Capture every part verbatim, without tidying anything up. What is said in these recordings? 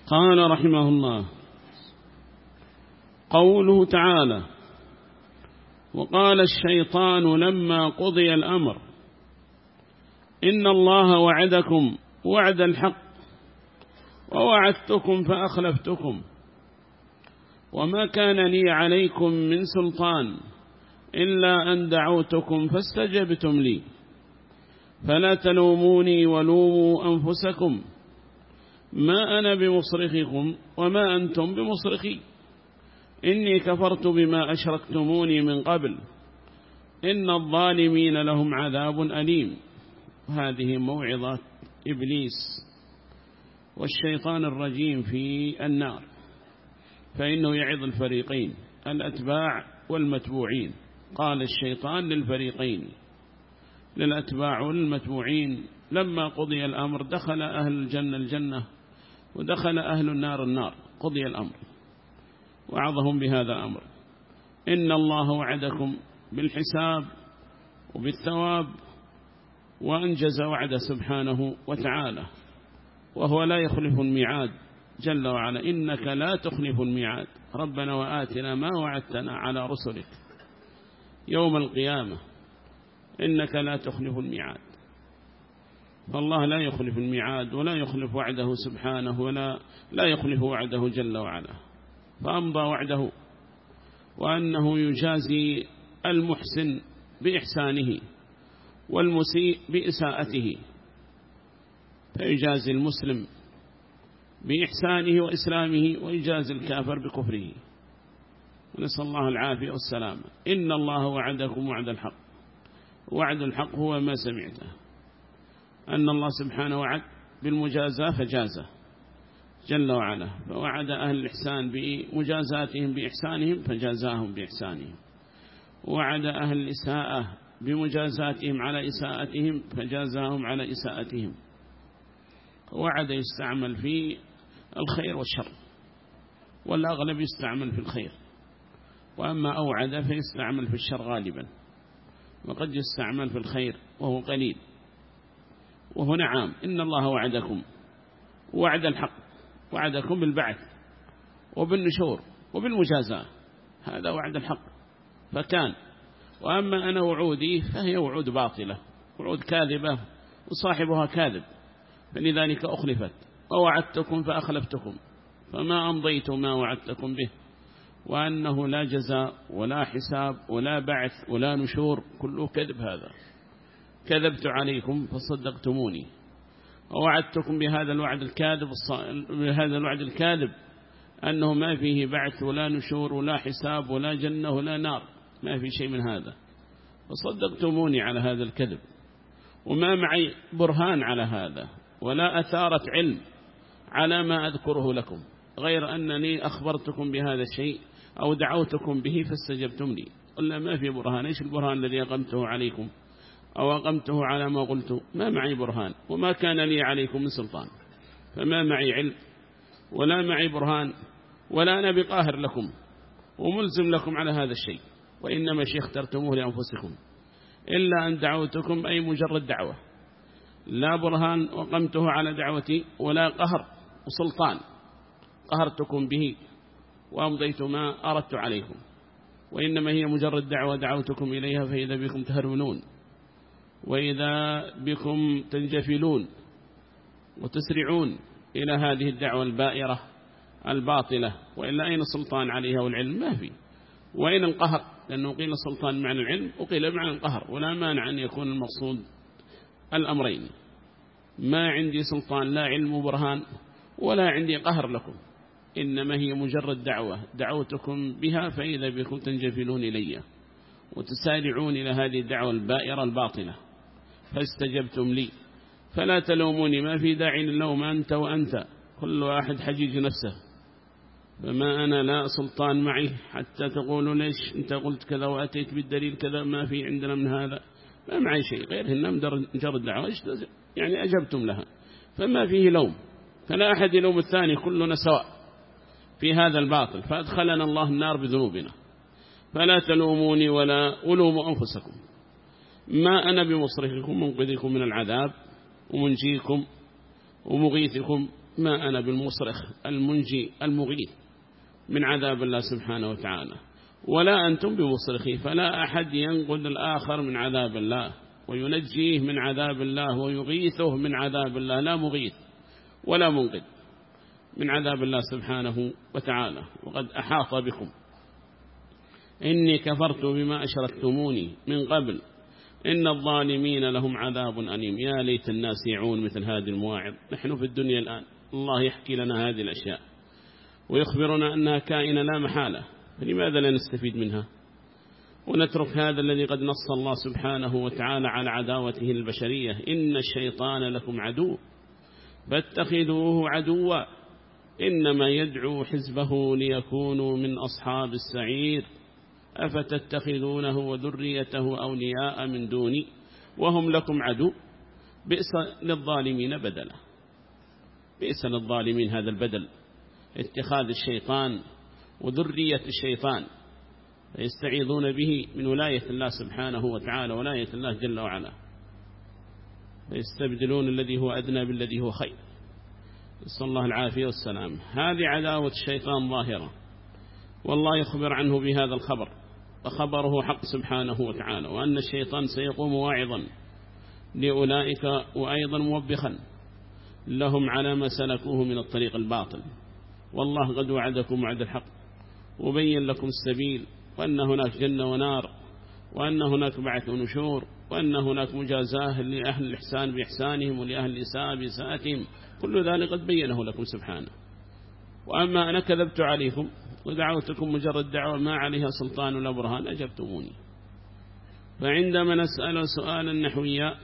قال رحمه الله: قوله تعالى: وقال الشيطان لما قضي الأمر إن الله وعدكم وعد الحق ووعدتكم فأخلفتكم وما كان لي عليكم من سلطان إلا أن دعوتكم فاستجبتم لي فلا تلوموني ولوموا أنفسكم ما أنا بمصرخكم وما أنتم بمصرخي إني كفرت بما أشركتموني من قبل إن الظالمين لهم عذاب أليم. هذه موعظة إبليس والشيطان الرجيم في النار، فإنه يعظ الفريقين الأتباع والمتبوعين. قال الشيطان للفريقين للأتباع والمتبوعين لما قضي الأمر دخل أهل الجنة الجنة ودخل أهل النار النار، قضي الأمر وعظهم بهذا الأمر: إن الله وعدكم بالحساب وبالثواب وأنجز وعده سبحانه وتعالى، وهو لا يخلف الميعاد جل وعلا. إنك لا تخلف الميعاد ربنا وآتنا ما وعدتنا على رسلك يوم القيامة، إنك لا تخلف الميعاد. فالله لا يخلف الميعاد ولا يخلف وعده سبحانه ولا لا يخلف وعده جل وعلا، فأمضى وعده وأنه يجازي المحسن بإحسانه والمسيء بإساءته، فيجازي المسلم بإحسانه وإسلامه ويجازي الكافر بكفره، ونسأل الله العافية والسلامة. إن الله وعدكم وعد الحق، وعد الحق هو ما سمعته، أن الله سبحانه وعد بالمجازاة فجازه جل وعلا، فوعد أهل الإحسان بمجازاتهم بإحسانهم فجازاهم بإحسانهم، وعد أهل الإساءة بمجازاتهم على إساءتهم فجازاهم على إساءتهم. وعد يستعمل في الخير والشر، والأغلب يستعمل في الخير، وأما أوعد فيستعمل في الشر غالبا، وقد يستعمل في الخير وهو قليل. وهنا عام: إن الله وعدكم وعد الحق، وعدكم بالبعث وبالنشور وبالمجازاة، هذا وعد الحق فكان. وأما أنا وعودي فهي وعود باطلة، وعود كاذبة وصاحبها كاذب، فلذلك أخلفت. ووعدتكم فأخلفتكم فما أمضيت ما وعدتكم به، وأنه لا جزاء ولا حساب ولا بعث ولا نشور، كله كذب. هذا كذبت عليكم فصدقتموني، ووعدتكم بهذا الوعد الكاذب بهذا الوعد الكاذب أنه ما فيه بعث ولا نشور ولا حساب ولا جنة ولا نار، ما في شيء من هذا، فصدقتموني على هذا الكذب، وما معي برهان على هذا ولا أثارة علم على ما أذكره لكم، غير أنني أخبرتكم بهذا الشيء أو دعوتكم به فاستجبتم لي. قلنا ما في برهان. إيش البرهان الذي أقمته عليكم أو أقمته على ما قلت؟ ما معي برهان وما كان لي عليكم من سلطان، فما معي علم ولا معي برهان ولا أنا بقاهر لكم وملزم لكم على هذا الشيء، وإنما شيء اخترتموه لأنفسكم، إلا أن دعوتكم أي مجرد دعوة، لا برهان وقمته على دعوتي ولا قهر وسلطان قهرتكم به وأمضيت ما أردت عليكم، وإنما هي مجرد دعوة دعوتكم إليها، فإذا بكم تهرمنون وإذا بكم تنجفلون وتسرعون إلى هذه الدعوة البائرة الباطلة، وإلا أين السلطان عليها والعلم؟ ما في. وإن القهر؟ لأنه قيل السلطان معنى العلم وقيل معنى القهر، ولا مانع أن يكون المقصود الأمرين. ما عندي سلطان لا علم وبرهان ولا عندي قهر لكم، إنما هي مجرد دعوة دعوتكم بها، فإذا بكم تنجفلون إلي وتسارعون إلى هذه الدعوة البائرة الباطلة فاستجبتم لي فلا تلوموني. ما في داعي للوم، أنت وأنت كل واحد حجيج نفسه، فما أنا لا سلطان معي حتى تقولوا ليش أنت قلت كذا وأتيت بالدليل كذا، ما في عندنا من هذا، ما معي شيء غير إنما مجرد دعوة يعني أجبتم لها، فما فيه لوم، فلا أحد يلوم الثاني، كلنا سواء في هذا الباطل، فأدخلنا الله النار بذنوبنا، فلا تلوموني ولا ألوموا أنفسكم، ما أنا بمصرخكم منقذكم من العذاب ومنجيكم ومغيثكم ما أنا بالمصرخ المنجي المغيث من عذاب الله سبحانه وتعالى، ولا أنتم بمصرخي، فلا أحد ينقذ الآخر من عذاب الله وينجيه من عذاب الله ويغيثه من عذاب الله، لا مغيث ولا منقذ من عذاب الله سبحانه وتعالى. وقد أحاط بكم. إني كفرت بما أشركتموني من قبل إن الظالمين لهم عذاب أليم. يا ليت الناس يعون مثل هذه المواعظ. نحن في الدنيا الآن الله يحكي لنا هذه الأشياء ويخبرنا أنها كائنة لا محالة، فلماذا لا نستفيد منها ونترك هذا الذي قد نص الله سبحانه وتعالى على عداوته البشرية؟ إن الشيطان لكم عدو فاتخذوه عدوا إنما يدعو حزبه ليكونوا من أصحاب السعير أفتتخذونه وذريته أولياء من دوني وهم لكم عدو بئس للظالمين بدلا. بئس للظالمين هذا البدل، اتخاذ الشيطان وذرية الشيطان يستعيذون به من ولاية الله سبحانه وتعالى، ولاية الله جل وعلا، يستبدلون الذي هو أدنى بالذي هو خير. نسأل الله العافية والسلام. هذه عداوة الشيطان ظاهرة، والله يخبر عنه بهذا الخبر، فخبره حق سبحانه وتعالى، وأن الشيطان سيقوم واعظا لأولئك وأيضا موبخا لهم على ما سلكوه من الطريق الباطل. والله قد وعدكم وعد الحق وبين لكم السبيل، وأن هناك جنة ونار، وأن هناك بعث ونشور، وأن هناك مجازاه لأهل الإحسان بإحسانهم ولأهل الإساءة بإساءتهم. كل ذلك قد بينه لكم سبحانه. وأما أنا كذبت عليكم ودعوتكم مجرد دعوة ما عليها سلطان ولا برهان أجبتموني. فعندما نسأل سؤالا نحويا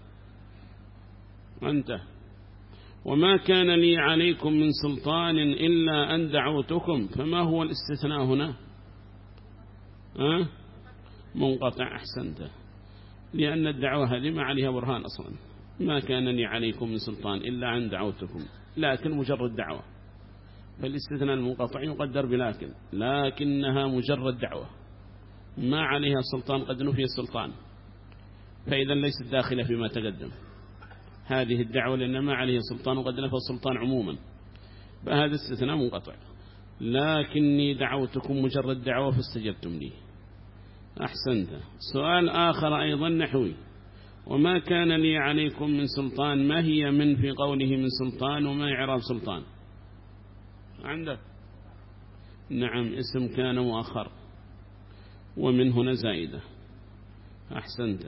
أنت وما كان لي عليكم من سلطان إلا أن دعوتكم، فما هو الاستثناء هنا؟ أه؟ منقطع. أحسنت، لأن الدعوة هذه ما عليها برهان أصلا. ما كان لي عليكم من سلطان إلا أن دعوتكم، لكن مجرد دعوة، فالاستثناء المنقطع يقدر بلكن، لكنها مجرد دعوة ما عليها سلطان، قد نفي السلطان، فإذا ليست داخلة فيما تقدم هذه الدعوة، لأن ما عليه سلطان وقد نفى السلطان عموما، فهذا استثناء منقطع. لكني دعوتكم مجرد دعوة فاستجبتم لي. أحسنت. سؤال آخر أيضا نحوي، وما كان لي عليكم من سلطان، ما هي من في قوله من سلطان وما إعراب سلطان عندك؟ نعم، اسم كان مؤخر ومن هنا زائدة. أحسنت.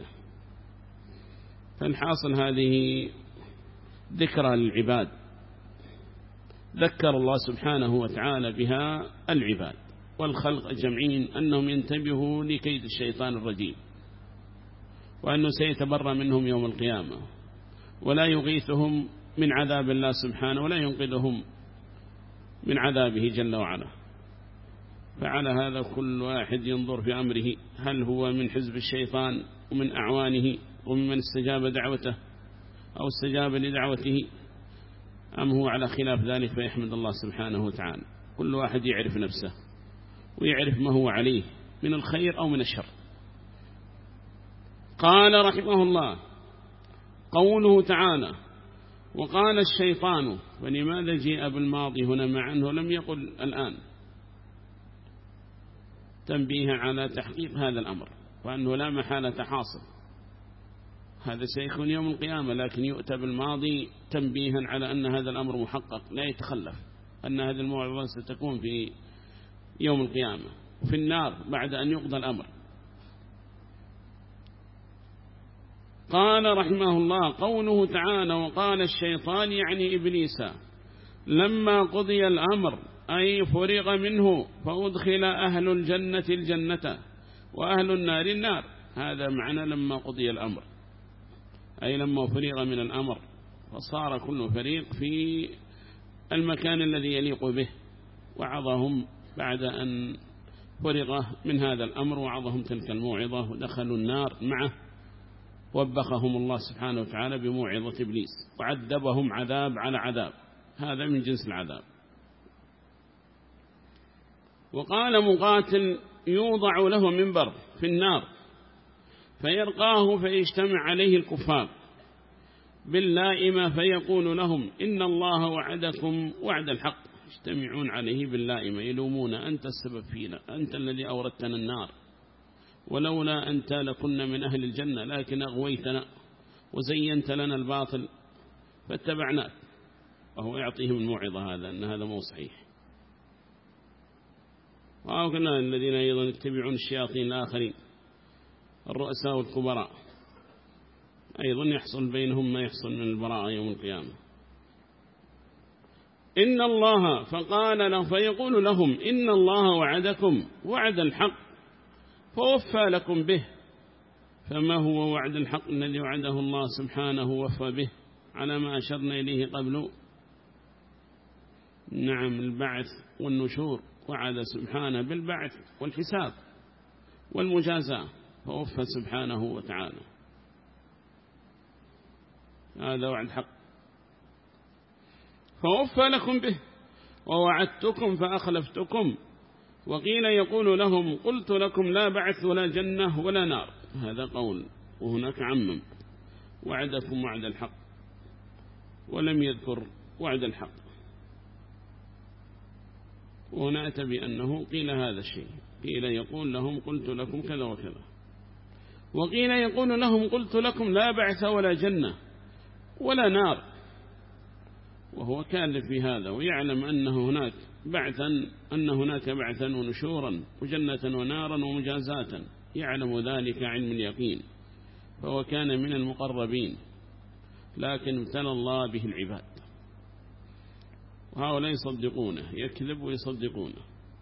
فالحاصل هذه ذكرى للعباد، ذكر الله سبحانه وتعالى بها العباد والخلق جمعين أنهم ينتبهوا لكيد الشيطان الرجيم، وأنه سيتبرى منهم يوم القيامة ولا يغيثهم من عذاب الله سبحانه ولا ينقذهم من عذابه جل وعلا. فعلى هذا كل واحد ينظر في أمره، هل هو من حزب الشيطان ومن أعوانه ومن استجاب دعوته أو استجاب لدعوته، أم هو على خلاف ذلك؟ فيحمد الله سبحانه وتعالى. كل واحد يعرف نفسه ويعرف ما هو عليه من الخير أو من الشر. قال رحمه الله قوله تعالى وقال الشيطان، ولماذا جاء بالماضي هنا مع أنه لم يقل الآن؟ تنبيه على تحقيق هذا الأمر، وأنه لا محالة حاصل، هذا سيكون يوم القيامة، لكن يؤتى بالماضي تنبيها على أن هذا الأمر محقق لا يتخلف، أن هذه الموعظة ستكون في يوم القيامة وفي النار بعد أن يقضى الأمر. قال رحمه الله قوله تعالى وقال الشيطان يعني إبليس لما قضي الأمر أي فرغ منه فأدخل أهل الجنة الجنة وأهل النار النار. هذا معنى لما قضي الأمر، أي لما فرغ من الأمر فصار كل فريق في المكان الذي يليق به، وعظهم بعد أن فرغ من هذا الأمر وعظهم تلك الموعظة ودخلوا النار معه، وبخهم الله سبحانه وتعالى بموعظة إبليس وعذبهم عذاب على عذاب، هذا من جنس العذاب. وقال مقاتل يوضع له منبر في النار فيرقاه فيجتمع عليه الكفار باللائمة فيقول لهم إن الله وعدكم وعد الحق، يجتمعون عليه باللائمة يلومون أنت السبب فينا، أنت الذي أوردتنا النار، ولولا أنت لكنا من أهل الجنة لكن أغويتنا وزينت لنا الباطل فاتبعناك. وهو يعطيهم الموعظة هذا أن هذا مو صحيح. وهؤلاء الذين أيضا يتبعون الشياطين الآخرين الرؤساء والكبراء أيضا يحصل بينهم ما يحصل من البراءة يوم القيامة. إن الله فقال له فيقول لهم إن الله وعدكم وعد الحق فوفى لكم به. فما هو وعد الحق الذي وعده الله سبحانه وفى به على ما أشرنا إليه قبل؟ نعم البعث والنشور، وعد سبحانه بالبعث والحساب والمجازاة، فوفى سبحانه وتعالى. هذا وعد حق. فوفى لكم به ووعدتكم فأخلفتكم. وقيل يقول لهم قلت لكم لا بعث ولا جنة ولا نار. هذا قول. وهناك عمم وعدكم وعد الحق ولم يذكر وعد الحق. وهنا أتى بأنه قيل هذا الشيء، قيل يقول لهم قلت لكم كذا وكذا، وقيل يقول لهم قلت لكم لا بعث ولا جنة ولا نار. وهو كالف في هذا ويعلم أنه هناك بعثا، أن هناك بعثا ونشورا وجنة ونارا ومجازاة، يعلم ذلك علم اليقين، فهو كان من المقربين، لكن ابتلى الله به العباد، وهؤلاء يصدقونه، يكذب ويصدقونه.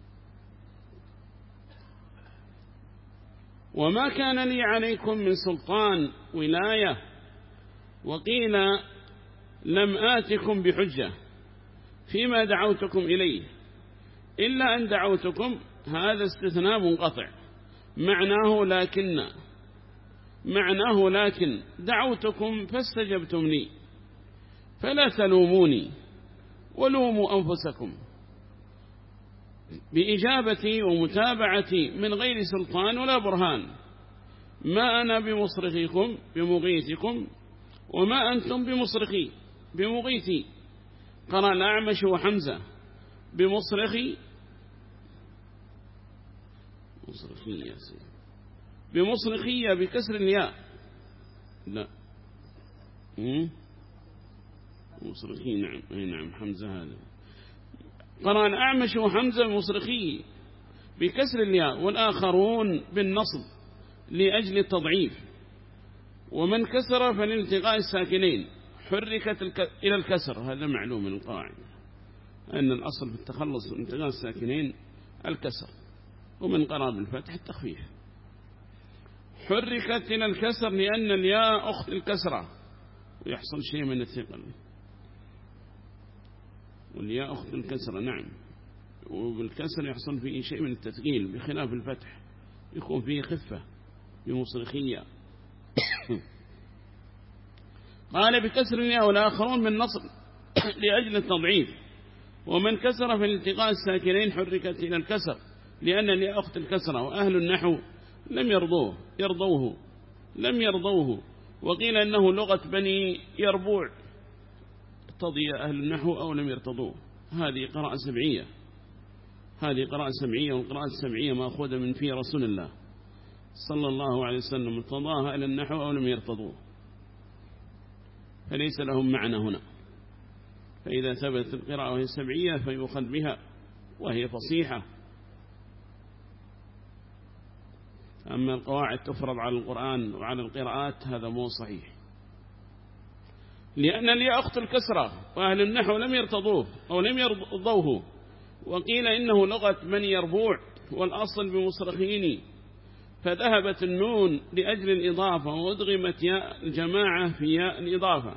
وما كان لي عليكم من سلطان ولاية. وقيل لم آتكم بحجة فيما دعوتكم إليه إلا أن دعوتكم. هذا استثناء منقطع، معناه لكن معناه لكن دعوتكم فاستجبتم لي فلا تلوموني ولوموا أنفسكم بإجابتي ومتابعتي من غير سلطان ولا برهان. ما أنا بمصرخكم بمغيثكم وما أنتم بمصرخي بمغيثي. قرأ الأعمش وحمزة بمصرخي مصرخي يا سيدي بمصرخية بكسر الياء، لا مصرخي. نعم أي نعم حمزة هذا. قرأ الأعمش وحمزة بمصرخي بكسر الياء والآخرون بالنصب لأجل التضعيف. ومن كسر فلالتقاء الساكنين حركت الك... إلى الكسر. هذا معلوم من القواعد أن الأصل في التخلص من التقاء الساكنين الكسر، ومن قرأ بالفتح التخفيف. حركت إلى الكسر لأن الياء أخت الكسرة ويحصل شيء من الثقل، والياء أخت الكسرة. نعم، وبالكسر يحصل فيه شيء من التثقيل بخلاف الفتح يكون فيه خفة بمصرخية. قال بكسر الياء والآخرون بالنصب لأجل التضعيف. ومن كسر في الالتقاء الساكنين حركت إلى الكسر لأن الياء أخت الكسرة. وأهل النحو لم يرضوه يرضوه لم يرضوه. وقيل أنه لغة بني يربوع، ارتضي أهل النحو أو لم يرتضوه. هذه قراءة سبعية، هذه قراءة سبعية، والقراءة السبعية مأخوذة من في رسول الله صلى الله عليه وسلم، ارتضاها إلى النحو أو لم يرتضوه، فليس لهم معنى هنا. فإذا ثبت القراءة وهي سبعية فيؤخذ بها وهي فصيحة. أما القواعد تفرض على القرآن وعلى القراءات هذا مو صحيح، لأن الياء أخت الكسرة وأهل النحو لم يرتضوه أو لم يرضوه. وقيل إنه لغة من يربوع والأصل بمصرخين، فذهبت النون لأجل الإضافة وأدغمت ياء الجماعة في ياء الإضافة.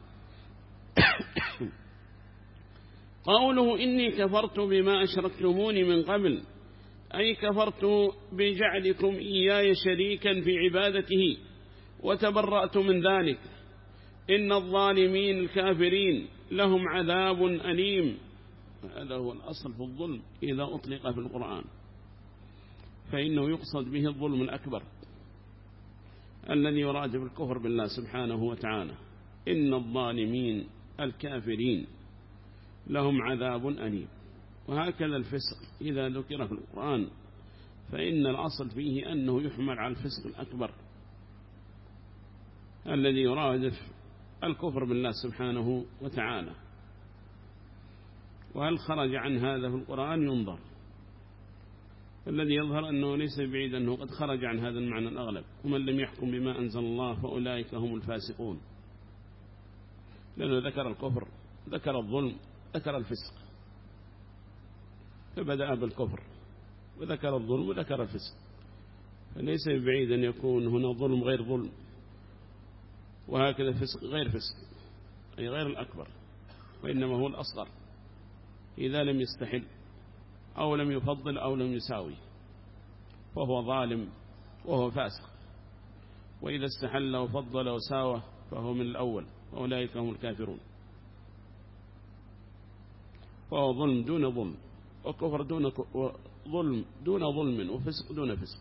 قوله إني كفرت بما أشركتموني من قبل، أي كفرت بجعلكم إياي شريكا في عبادته وتبرأت من ذلك. إن الظالمين الكافرين لهم عذاب أليم. هذا هو الأصل في الظلم إذا أطلق في القرآن، فإنه يقصد به الظلم الأكبر الذي يراد بالكفر بالله سبحانه وتعالى. إن الظالمين الكافرين لهم عذاب أليم. وهكذا الفسق إذا ذكر في القرآن فإن الأصل فيه أنه يحمل على الفسق الأكبر الذي يرادف الكفر بالله سبحانه وتعالى. وهل خرج عن هذا في القرآن ينظر، الذي يظهر أنه ليس بعيد أنه قد خرج عن هذا المعنى الأغلب. ومن لم يحكم بما أنزل الله فأولئك هم الفاسقون، لأنه ذكر الكفر، ذكر الظلم، ذكر الفسق، فبدأ بالكفر وذكر الظلم وذكر الفسق، فليس بعيد أن يكون هنا ظلم غير ظلم، وهكذا فسق غير فسق، أي غير الأكبر، وإنما هو الأصغر إذا لم يستحل أو لم يفضل أو لم يساوي فهو ظالم وهو فاسق، وإذا استحل وفضل وساوى فهو من الأول، وأولئك هم الكافرون. فهو ظلم دون ظلم، وكفر دون ظلم دون ظلم، وفسق دون فسق.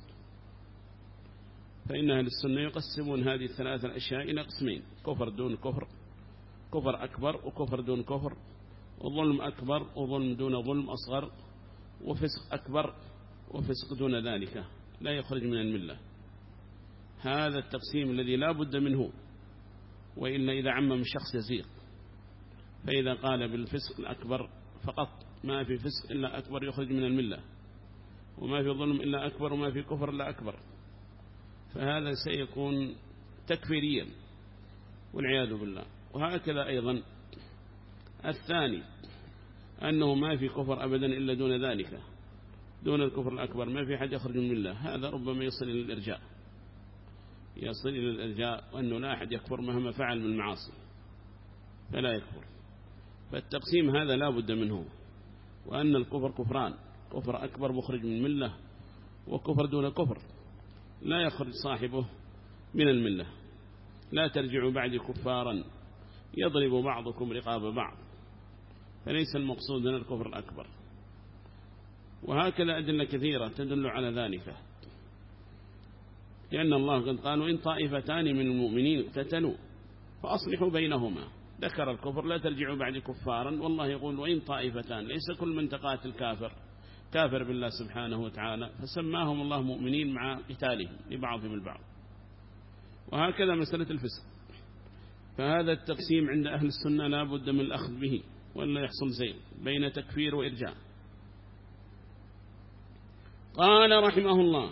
فإن أهل السنة يقسمون هذه الثلاثة الأشياء إلى قسمين: كفر دون كفر، كفر أكبر وكفر دون كفر، وظلم أكبر وظلم دون ظلم أصغر، وفسق أكبر وفسق دون ذلك لا يخرج من الملة. هذا التقسيم الذي لا بد منه، وإلا إذا عمم الشخص يزيغ. فإذا قال بالفسق الأكبر فقط ما في فسق إلا أكبر يخرج من الملة، وما في ظلم إلا أكبر، وما في كفر إلا أكبر، فهذا سيكون تكفيريا والعياذ بالله. وهكذا أيضا الثاني أنه ما في كفر أبدا إلا دون ذلك، دون الكفر الأكبر ما في حد يخرج من الملة، هذا ربما يصل إلى الإرجاء، يصل إلى الإرجاء، وأنه لا أحد يكفر مهما فعل من المعاصي فلا يكفر. فالتقسيم هذا لا بد منه، وأن الكفر كفران: كفر أكبر مخرج من الملة، وكفر دون كفر لا يخرج صاحبه من الملة. لا ترجعوا بعد كفارا يضرب بعضكم رقاب بعض، فليس المقصود من الكفر الأكبر. وهكذا أدلة كثيرة تدل على ذلك، لأن الله قد قال: إن طائفتان من المؤمنين اقتتلوا فأصلحوا بينهما. ذكر الكفر: لا ترجعوا بعد كفارا، والله يقول: وإن طائفتان، ليس كل من تقاتل كافر كافر بالله سبحانه وتعالى، فسماهم الله مؤمنين مع قتالهم لبعضهم البعض. وهكذا مسألة الفسق. فهذا التقسيم عند أهل السنة لا بد من الأخذ به، ولا يحصل زين بين تكفير وإرجاء. قال رحمه الله: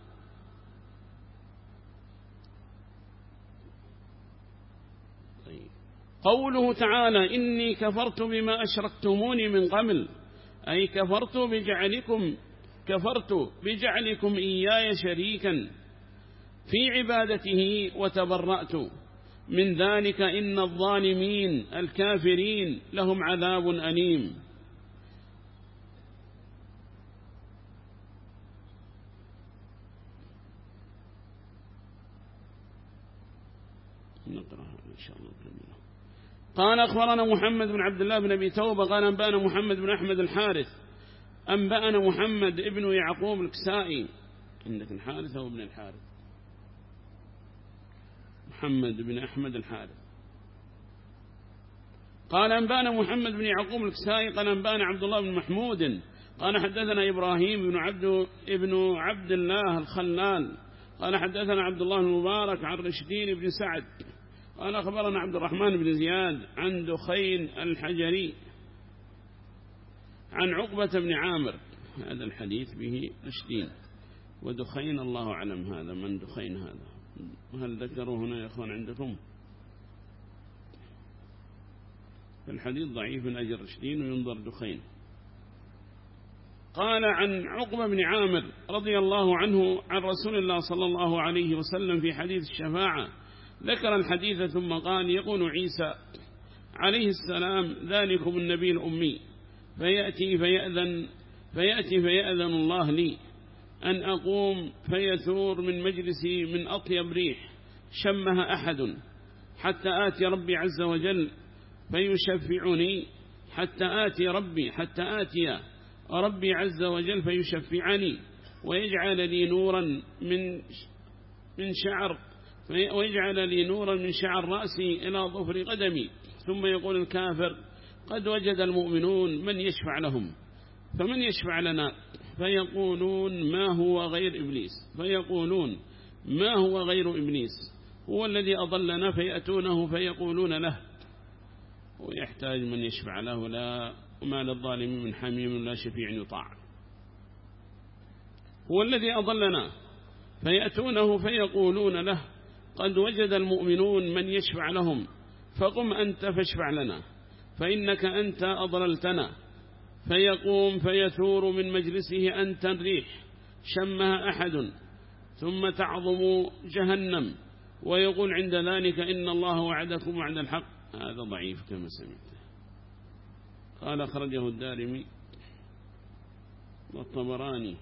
قوله تعالى: إني كفرت بما أشركتموني من قبل، أي كفرت بجعلكم كفرت بجعلكم إياي شريكا في عبادته، وتبرأت من ذلك، إن الظالمين الكافرين لهم عذاب أليم. نقرأها إن شاء الله. قال: أخبرنا محمد بن عبد الله بن أبي توبة قال: أنبأنا محمد بن أحمد الحارث أنبأنا محمد ابن يعقوب الكسائي. عندك الحارث أو ابن الحارث؟ محمد بن أحمد الحارث. قال: أنبأنا محمد بن يعقوب الكسائي قال: أنبأنا عبد الله بن محمود قال: حدثنا إبراهيم بن عبد ابن عبد الله الخلال قال: حدثنا عبد الله المبارك عن رشدين بن سعد قال: أخبرنا عبد الرحمن بن زياد عن دخين الحجري عن عقبة بن عامر. هذا الحديث به رشدين ودخين، الله أعلم هذا من دخين هذا، وهل ذكروا هنا يا أخوان عندكم؟ الحديث ضعيف من أجل رشدين وينظر دخين. قال: عن عقبة بن عامر رضي الله عنه عن رسول الله صلى الله عليه وسلم في حديث الشفاعة، ذكر الحديث ثم قال: يقول عيسى عليه السلام: ذلكم النبي الأمي، فيأتي فيأذن فيأتي فيأذن الله لي أن أقوم فيثور من مجلسي من أطيب ريح شمها أحد، حتى آتي ربي عز وجل فيشفعني حتى آتي ربي حتى آتي ربي عز وجل فيشفعني، ويجعل لي نورا من من شعر ويجعل لي نورا من شعر رأسي إلى ظفر قدمي. ثم يقول الكافر قد وجد المؤمنون من يشفع لهم، فمن يشفع لنا؟ فيقولون ما هو غير إبليس، فيقولون ما هو غير إبليس هو الذي أضلنا، فيأتونه فيقولون له، ويحتاج من يشفع له لا، وما للظالمين من حميم لا شفيع يطاع. هو الذي أضلنا، فيأتونه فيقولون له قد وجد المؤمنون من يشفع لهم، فقم أنت فاشفع لنا فإنك أنت أضللتنا. فيقوم فيثور من مجلسه أنت الريح شمها أحد، ثم تعظم جهنم، ويقول عند ذلك إن الله وعدكم وعد الحق. هذا ضعيف كما سمعت. قال أخرجه الدارمي والطبراني،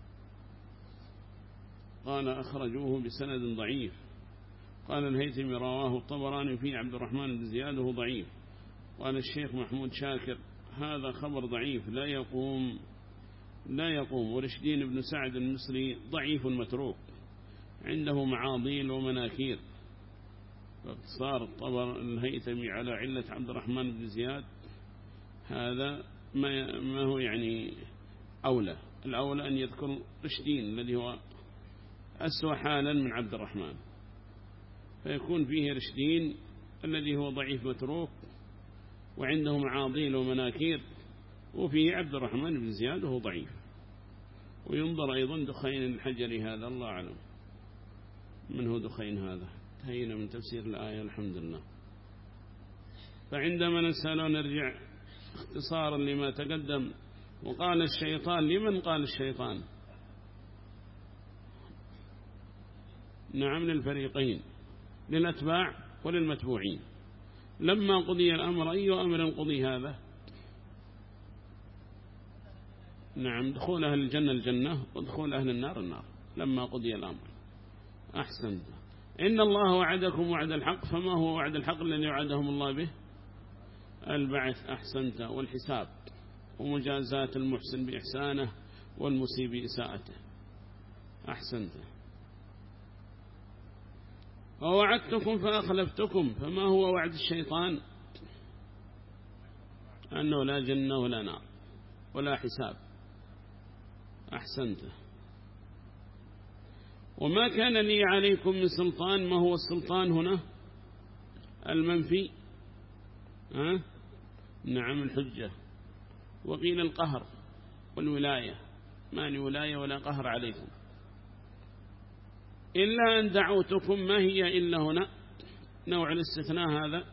قال أخرجوه بسند ضعيف. قال الهيثمي رواه الطبراني في عبد الرحمن بن زياد وهو ضعيف. قال الشيخ محمود شاكر هذا خبر ضعيف لا يقوم لا يقوم ورشدين بن سعد المصري ضعيف متروك، عنده معاضيل ومناكير. فاقتصار الطبر الهيثمي على علة عبد الرحمن بن زياد هذا ما, ما هو يعني أولى. الأولى أن يذكر رشدين الذي هو أسوأ حالا من عبد الرحمن، فيكون فيه رشدين الذي هو ضعيف متروك وعنده معاضيل ومناكير، وفيه عبد الرحمن بن زياد وهو ضعيف. وينظر أيضا دخين الحجري هذا الله أعلم من هو دخين هذا. انتهينا من تفسير الآية الحمد لله. فعندما نسأل ونرجع اختصارا لما تقدم، وقال الشيطان لمن قال الشيطان؟ نعم للفريقين، للأتباع وللمتبوعين. لما قضي الأمر أي أمر قضي هذا؟ نعم دخول أهل الجنة الجنة ودخول أهل النار النار لما قضي الأمر. أحسنت. إن الله وعدكم وعد الحق، فما هو وعد الحق الذي وعدهم الله به؟ البعث. أحسنت. والحساب ومجازات المحسن بإحسانه والمسيء بإساءته. أحسنت. ووعدتكم فأخلفتكم، فما هو وعد الشيطان؟ أنه لا جنة ولا نار ولا حساب. أحسنت. وما كان لي عليكم من سلطان، ما هو السلطان هنا؟ المنفي. ها؟ نعم الحجة. وقيل القهر والولاية، ما لي ولاية ولا قهر عليكم إلا أن دعوتكم. ما هي إلا هنا؟ نوع الاستثناء هذا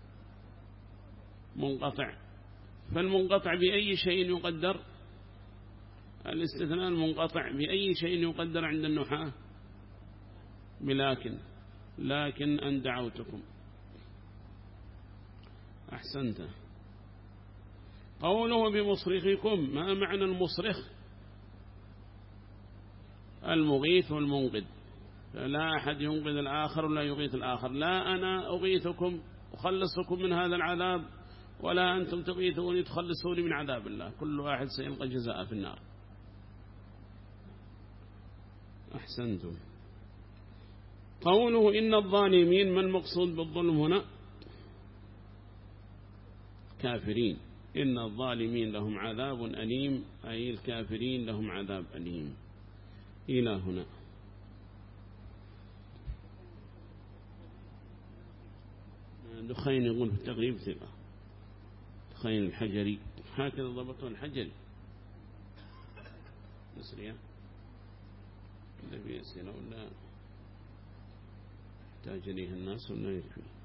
منقطع، فالمنقطع بأي شيء يقدر؟ الاستثناء المنقطع بأي شيء يقدر عند النحاة؟ بلكن. لكن أن دعوتكم. أحسنت. قوله بمصرخكم، ما معنى المصرخ؟ المغيث والمنقذ، فلا أحد ينقذ الآخر ولا يغيث الآخر. لا أنا أغيثكم أخلصكم من هذا العذاب، ولا أنتم تغيثوني تخلصوني من عذاب الله. كل واحد سيلقى جزاء في النار. أحسنتم. قوله إن الظالمين، ما المقصود بالظلم هنا؟ كافرين. إن الظالمين لهم عذاب أليم، أي الكافرين لهم عذاب أليم. إلى هنا. دخين يقول في التقريب ثقة، دخين الحجري هكذا ضبطه الحجري. نسرية إذا في أسئلة ولا يحتاج إليه الناس ولا يكفي؟